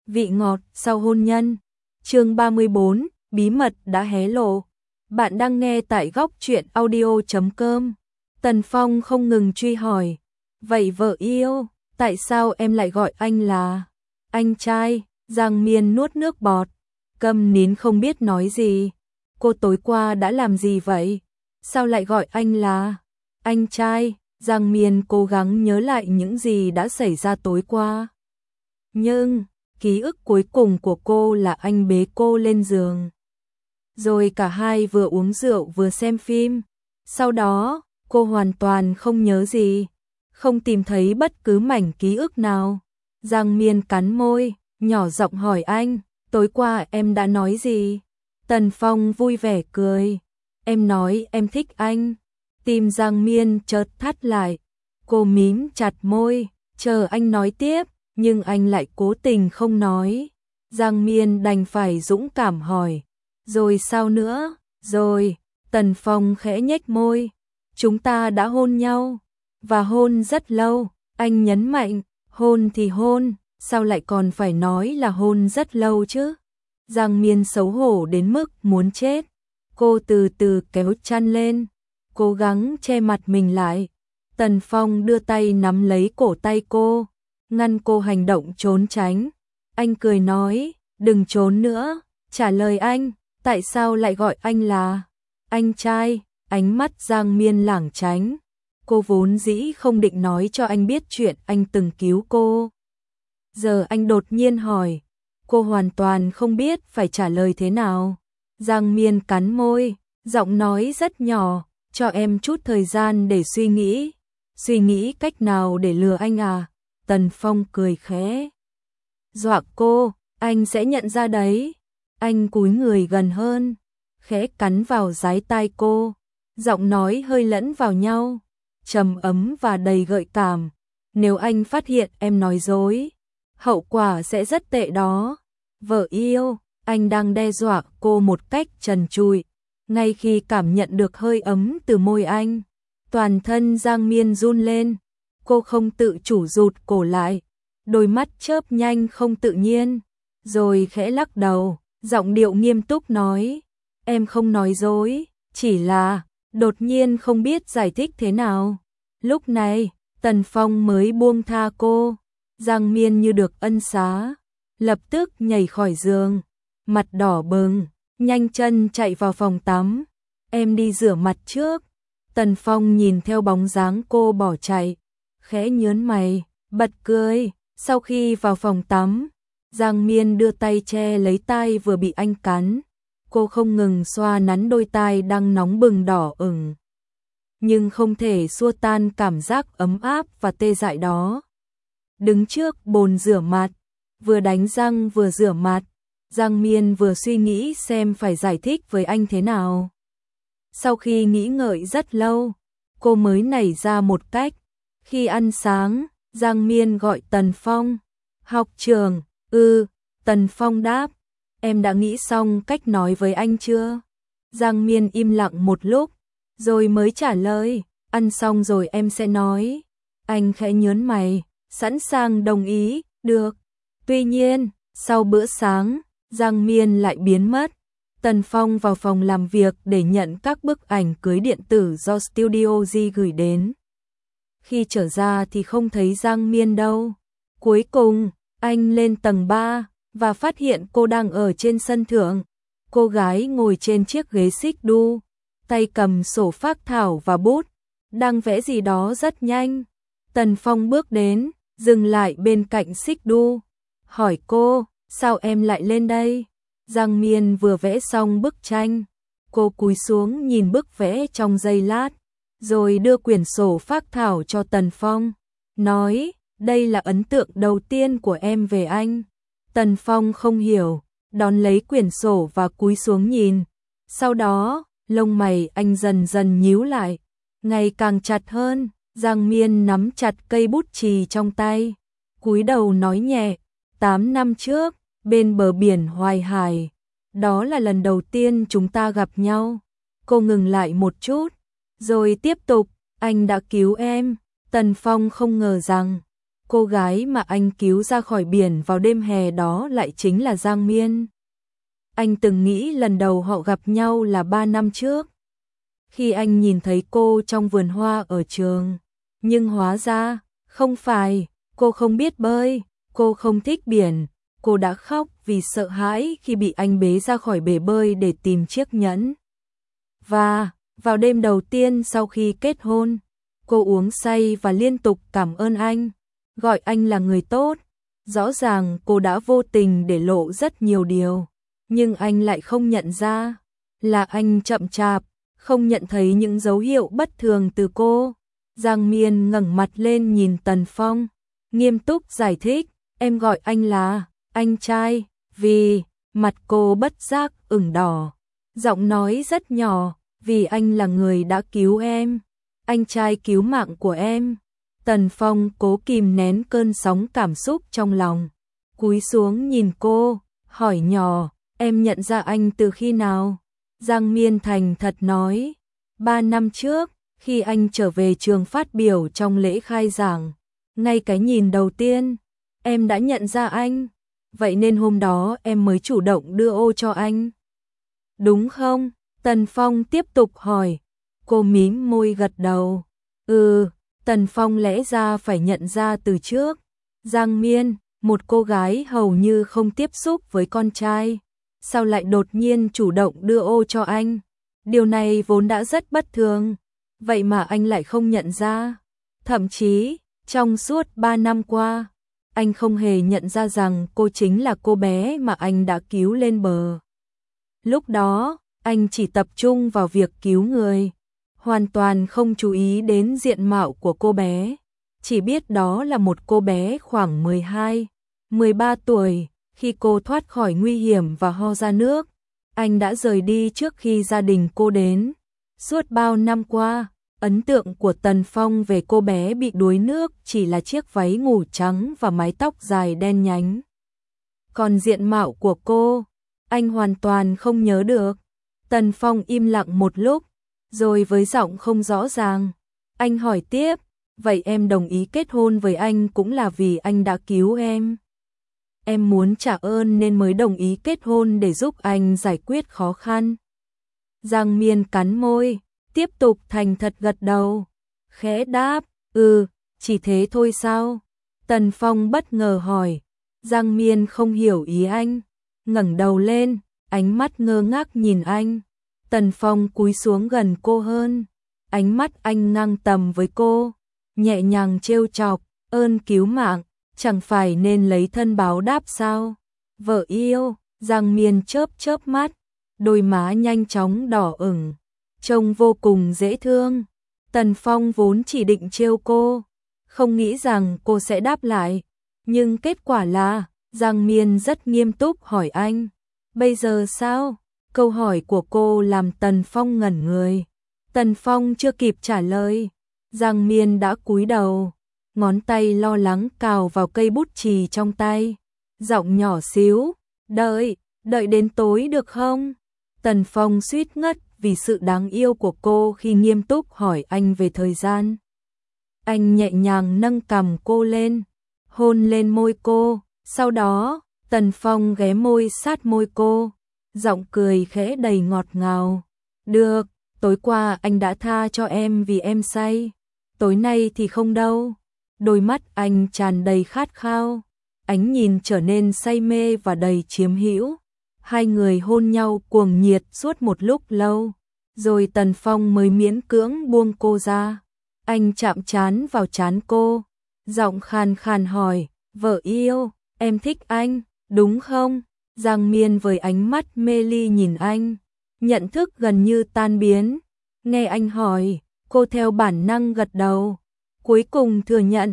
vị ngọt sau hôn nhân. Chương 34, bí mật đã hé lộ. Bạn đang nghe tại góc truyện audio.com. Tần Phong không ngừng truy hỏi. Vậy vợ yêu, tại sao em lại gọi anh là anh trai? Giang Miên nuốt nước bọt, câm nín không biết nói gì. Cô tối qua đã làm gì vậy? Sao lại gọi anh là anh trai? Giang Miên cố gắng nhớ lại những gì đã xảy ra tối qua. Nhưng, ký ức cuối cùng của cô là anh bế cô lên giường. Rồi cả hai vừa uống rượu vừa xem phim. Sau đó, cô hoàn toàn không nhớ gì, không tìm thấy bất cứ mảnh ký ức nào. Giang Miên cắn môi, nhỏ giọng hỏi anh, tối qua em đã nói gì? Tần Phong vui vẻ cười. Em nói em thích anh. Tim Giang Miên chợt thắt lại. Cô mím chặt môi, chờ anh nói tiếp, nhưng anh lại cố tình không nói. Giang Miên đành phải dũng cảm hỏi. Rồi sao nữa? Rồi, Tần Phong khẽ nhếch môi. Chúng ta đã hôn nhau. Và hôn rất lâu, anh nhấn mạnh, hôn thì hôn, sao lại còn phải nói là hôn rất lâu chứ? Giang Miên xấu hổ đến mức muốn chết. Cô từ từ kéo chăn lên, cố gắng che mặt mình lại. Tần Phong đưa tay nắm lấy cổ tay cô, ngăn cô hành động trốn tránh. Anh cười nói, đừng trốn nữa, trả lời anh, tại sao lại gọi anh là anh trai? Ánh mắt Giang Miên lảng tránh. Cô vốn dĩ không định nói cho anh biết chuyện anh từng cứu cô. Giờ anh đột nhiên hỏi, cô hoàn toàn không biết phải trả lời thế nào. Giang Miên cắn môi, giọng nói rất nhỏ, cho em chút thời gian để suy nghĩ. Suy nghĩ cách nào để lừa anh à? Tần Phong cười khẽ. Dọa cô, anh sẽ nhận ra đấy. Anh cúi người gần hơn, khẽ cắn vào dái tai cô. Giọng nói hơi lẫn vào nhau, trầm ấm và đầy gợi cảm. Nếu anh phát hiện em nói dối, hậu quả sẽ rất tệ đó. Vợ yêu, anh đang đe dọa cô một cách trần trụi. Ngay khi cảm nhận được hơi ấm từ môi anh, toàn thân Giang Miên run lên. Cô không tự chủ rụt cổ lại, đôi mắt chớp nhanh không tự nhiên, rồi khẽ lắc đầu, giọng điệu nghiêm túc nói, em không nói dối, chỉ là đột nhiên không biết giải thích thế nào. Lúc này, Tần Phong mới buông tha cô. Giang Miên như được ân xá, lập tức nhảy khỏi giường, mặt đỏ bừng, nhanh chân chạy vào phòng tắm. Em đi rửa mặt trước. Tần Phong nhìn theo bóng dáng cô bỏ chạy, khẽ nhớn mày, bật cười. Sau khi vào phòng tắm, Giang Miên đưa tay che lấy tai vừa bị anh cắn. Cô không ngừng xoa nắn đôi tai đang nóng bừng đỏ ửng, nhưng không thể xua tan cảm giác ấm áp và tê dại đó. Đứng trước bồn rửa mặt, vừa đánh răng vừa rửa mặt, Giang Miên vừa suy nghĩ xem phải giải thích với anh thế nào. Sau khi nghĩ ngợi rất lâu, cô mới nảy ra một cách. Khi ăn sáng, Giang Miên gọi Tần Phong. Học trường, Tần Phong đáp. Em đã nghĩ xong cách nói với anh chưa? Giang Miên im lặng một lúc, rồi mới trả lời, ăn xong rồi em sẽ nói. Anh khẽ nhớn mày, sẵn sàng đồng ý, được. Tuy nhiên, sau bữa sáng, Giang Miên lại biến mất. Tần Phong vào phòng làm việc để nhận các bức ảnh cưới điện tử do Studio G gửi đến. Khi trở ra thì không thấy Giang Miên đâu. Cuối cùng, anh lên tầng 3 và phát hiện cô đang ở trên sân thượng. Cô gái ngồi trên chiếc ghế xích đu, tay cầm sổ phác thảo và bút, đang vẽ gì đó rất nhanh. Tần Phong bước đến, dừng lại bên cạnh xích đu, hỏi cô, sao em lại lên đây? Giang Miên vừa vẽ xong bức tranh, cô cúi xuống nhìn bức vẽ trong giây lát, rồi đưa quyển sổ phác thảo cho Tần Phong, nói, đây là ấn tượng đầu tiên của em về anh. Tần Phong không hiểu, đón lấy quyển sổ và cúi xuống nhìn. Sau đó, lông mày anh dần dần nhíu lại, ngày càng chặt hơn. Giang Miên nắm chặt cây bút chì trong tay, cúi đầu nói nhẹ, 8 năm trước, bên bờ biển Hoài Hải, đó là lần đầu tiên chúng ta gặp nhau. Cô ngừng lại một chút, rồi tiếp tục, anh đã cứu em. Tần Phong không ngờ rằng cô gái mà anh cứu ra khỏi biển vào đêm hè đó lại chính là Giang Miên. Anh từng nghĩ lần đầu họ gặp nhau là 3 năm trước, khi anh nhìn thấy cô trong vườn hoa ở trường. Nhưng hóa ra, không phải, cô không biết bơi, cô không thích biển, cô đã khóc vì sợ hãi khi bị anh bế ra khỏi bể bơi để tìm chiếc nhẫn. Và, vào đêm đầu tiên sau khi kết hôn, cô uống say và liên tục cảm ơn anh, gọi anh là người tốt. Rõ ràng cô đã vô tình để lộ rất nhiều điều, nhưng anh lại không nhận ra, là anh chậm chạp, không nhận thấy những dấu hiệu bất thường từ cô. Giang Miên ngẩng mặt lên nhìn Tần Phong, nghiêm túc giải thích, em gọi anh là anh trai, vì mặt cô bất giác ửng đỏ, giọng nói rất nhỏ, vì anh là người đã cứu em, anh trai cứu mạng của em. Tần Phong cố kìm nén cơn sóng cảm xúc trong lòng, cúi xuống nhìn cô, hỏi nhỏ, em nhận ra anh từ khi nào? Giang Miên thành thật nói, 3 năm trước, khi anh trở về trường phát biểu trong lễ khai giảng, ngay cái nhìn đầu tiên, em đã nhận ra anh, vậy nên hôm đó em mới chủ động đưa ô cho anh. Đúng không? Tần Phong tiếp tục hỏi. Cô mím môi gật đầu. Tần Phong lẽ ra phải nhận ra từ trước. Giang Miên, một cô gái hầu như không tiếp xúc với con trai, sao lại đột nhiên chủ động đưa ô cho anh? Điều này vốn đã rất bất thường, vậy mà anh lại không nhận ra. Thậm chí, trong suốt 3 năm qua, anh không hề nhận ra rằng cô chính là cô bé mà anh đã cứu lên bờ. Lúc đó, anh chỉ tập trung vào việc cứu người, hoàn toàn không chú ý đến diện mạo của cô bé. Chỉ biết đó là một cô bé khoảng 12, 13 tuổi, khi cô thoát khỏi nguy hiểm và ho ra nước. Anh đã rời đi trước khi gia đình cô đến. Suốt bao năm qua, ấn tượng của Tần Phong về cô bé bị đuối nước chỉ là chiếc váy ngủ trắng và mái tóc dài đen nhánh. Còn diện mạo của cô, anh hoàn toàn không nhớ được. Tần Phong im lặng một lúc, rồi với giọng không rõ ràng, anh hỏi tiếp, vậy em đồng ý kết hôn với anh cũng là vì anh đã cứu em? Em muốn trả ơn nên mới đồng ý kết hôn để giúp anh giải quyết khó khăn. Giang Miên cắn môi, tiếp tục thành thật gật đầu, khẽ đáp, chỉ thế thôi sao? Tần Phong bất ngờ hỏi. Giang Miên không hiểu ý anh, ngẩng đầu lên, ánh mắt ngơ ngác nhìn anh. Tần Phong cúi xuống gần cô hơn, ánh mắt anh ngang tầm với cô, nhẹ nhàng trêu chọc, ơn cứu mạng, chẳng phải nên lấy thân báo đáp sao? Vợ yêu, Giang Miên chớp chớp mắt, đôi má nhanh chóng đỏ ửng, trông vô cùng dễ thương. Tần Phong vốn chỉ định trêu cô, không nghĩ rằng cô sẽ đáp lại, nhưng kết quả là Giang Miên rất nghiêm túc hỏi anh, bây giờ sao? Câu hỏi của cô làm Tần Phong ngẩn người. Tần Phong chưa kịp trả lời, Giang Miên đã cúi đầu, ngón tay lo lắng cào vào cây bút chì trong tay, giọng nhỏ xíu, đợi đến tối được không? Tần Phong suýt ngất vì sự đáng yêu của cô khi nghiêm túc hỏi anh về thời gian. Anh nhẹ nhàng nâng cằm cô lên, hôn lên môi cô, sau đó, Tần Phong ghé môi sát môi cô, giọng cười khẽ đầy ngọt ngào. Được, tối qua anh đã tha cho em vì em say, tối nay thì không đâu. Đôi mắt anh tràn đầy khát khao, ánh nhìn trở nên say mê và đầy chiếm hữu. Hai người hôn nhau cuồng nhiệt suốt một lúc lâu, rồi Tần Phong mới miễn cưỡng buông cô ra. Anh chạm trán vào trán cô, giọng khàn khàn hỏi, vợ yêu, em thích anh, đúng không? Giang Miên với ánh mắt mê ly nhìn anh, nhận thức gần như tan biến. Nghe anh hỏi, cô theo bản năng gật đầu, cuối cùng thừa nhận,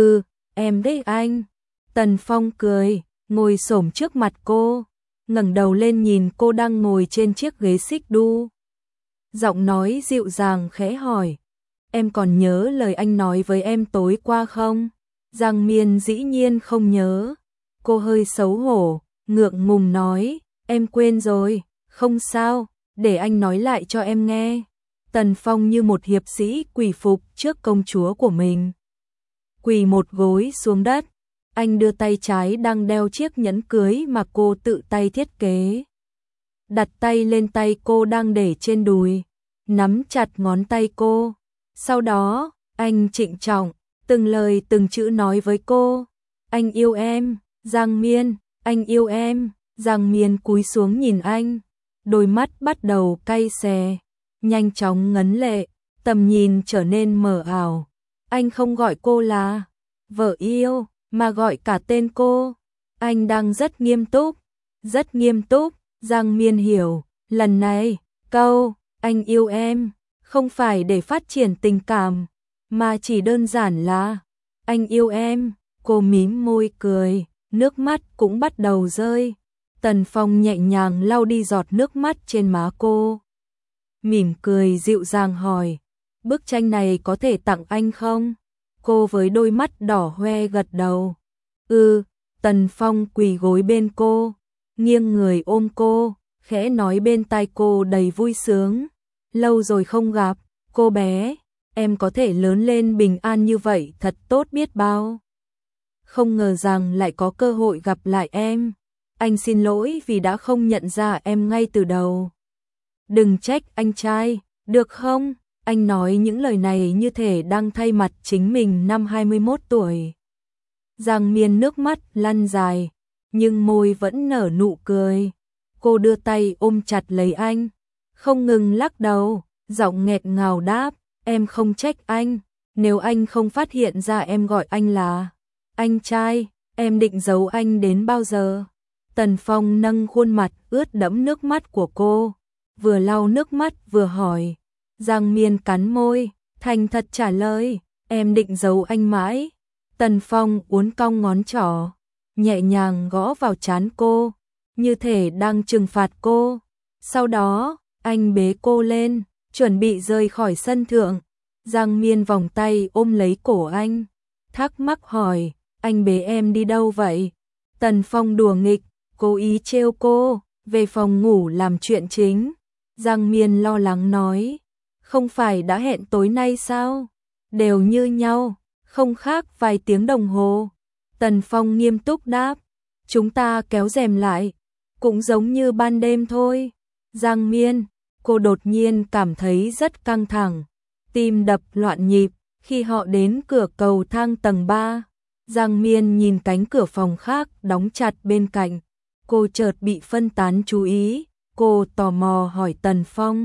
em thích anh. Tần Phong cười, ngồi xổm trước mặt cô, ngẩng đầu lên nhìn cô đang ngồi trên chiếc ghế xích đu. Giọng nói dịu dàng khẽ hỏi, em còn nhớ lời anh nói với em tối qua không? Giang Miên dĩ nhiên không nhớ. Cô hơi xấu hổ, ngượng ngùng nói, em quên rồi, không sao, để anh nói lại cho em nghe. Tần Phong như một hiệp sĩ quỳ phục trước công chúa của mình. quỳ một gối xuống đất. Anh đưa tay trái đang đeo chiếc nhẫn cưới mà cô tự tay thiết kế. Đặt tay lên tay cô đang để trên đùi, nắm chặt ngón tay cô. Sau đó, anh trịnh trọng, từng lời từng chữ nói với cô. Anh yêu em, Giang Miên, anh yêu em. Giang Miên cúi xuống nhìn anh, đôi mắt bắt đầu cay xè, nhanh chóng ngấn lệ, tầm nhìn trở nên mờ ảo. Anh không gọi cô là vợ yêu, mà gọi cả tên cô. Anh đang rất nghiêm túc, rất nghiêm túc. Giang Miên hiểu, lần này, câu anh yêu em không phải để phát triển tình cảm, mà chỉ đơn giản là anh yêu em. Cô mím môi cười, nước mắt cũng bắt đầu rơi. Tần Phong nhẹ nhàng lau đi giọt nước mắt trên má cô. Mỉm cười dịu dàng hỏi, bức tranh này có thể tặng anh không? Cô với đôi mắt đỏ hoe gật đầu. Tần Phong quỳ gối bên cô, nghiêng người ôm cô, khẽ nói bên tai cô đầy vui sướng. Lâu rồi không gặp, cô bé, em có thể lớn lên bình an như vậy thật tốt biết bao. Không ngờ rằng lại có cơ hội gặp lại em. Anh xin lỗi vì đã không nhận ra em ngay từ đầu. Đừng trách anh trai, được không? Anh nói những lời này như thể đang thay mặt chính mình năm 21 tuổi. Giang Miên nước mắt lăn dài, nhưng môi vẫn nở nụ cười. Cô đưa tay ôm chặt lấy anh, không ngừng lắc đầu, giọng nghẹt ngào đáp, em không trách anh. Nếu anh không phát hiện ra em gọi anh là anh trai, em định giấu anh đến bao giờ? Tần Phong nâng khuôn mặt ướt đẫm nước mắt của cô, vừa lau nước mắt vừa hỏi. Giang Miên cắn môi, thành thật trả lời, em định giấu anh mãi. Tần Phong uốn cong ngón trỏ, nhẹ nhàng gõ vào trán cô, như thể đang trừng phạt cô. Sau đó, anh bế cô lên, chuẩn bị rời khỏi sân thượng. Giang Miên vòng tay ôm lấy cổ anh, thắc mắc hỏi, anh bế em đi đâu vậy? Tần Phong đùa nghịch, cố ý trêu cô, về phòng ngủ làm chuyện chính. Giang Miên lo lắng nói, không phải đã hẹn tối nay sao? Đều như nhau, không khác vài tiếng đồng hồ. Tần Phong nghiêm túc đáp, chúng ta kéo rèm lại, cũng giống như ban đêm thôi. Giang Miên, cô đột nhiên cảm thấy rất căng thẳng, tim đập loạn nhịp. Khi họ đến cửa cầu thang tầng 3, Giang Miên nhìn cánh cửa phòng khác đóng chặt bên cạnh. Cô chợt bị phân tán chú ý, cô tò mò hỏi Tần Phong.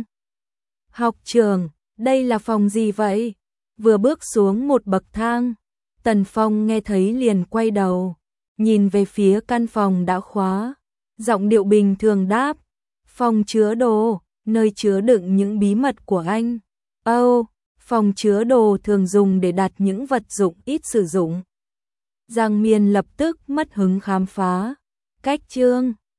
Học trưởng, đây là phòng gì vậy? Vừa bước xuống một bậc thang, Tần Phong nghe thấy liền quay đầu, nhìn về phía căn phòng đã khóa. Giọng điệu bình thường đáp, phòng chứa đồ, nơi chứa đựng những bí mật của anh. Phòng chứa đồ thường dùng để đặt những vật dụng ít sử dụng. Giang Miên lập tức mất hứng khám phá. Cách chương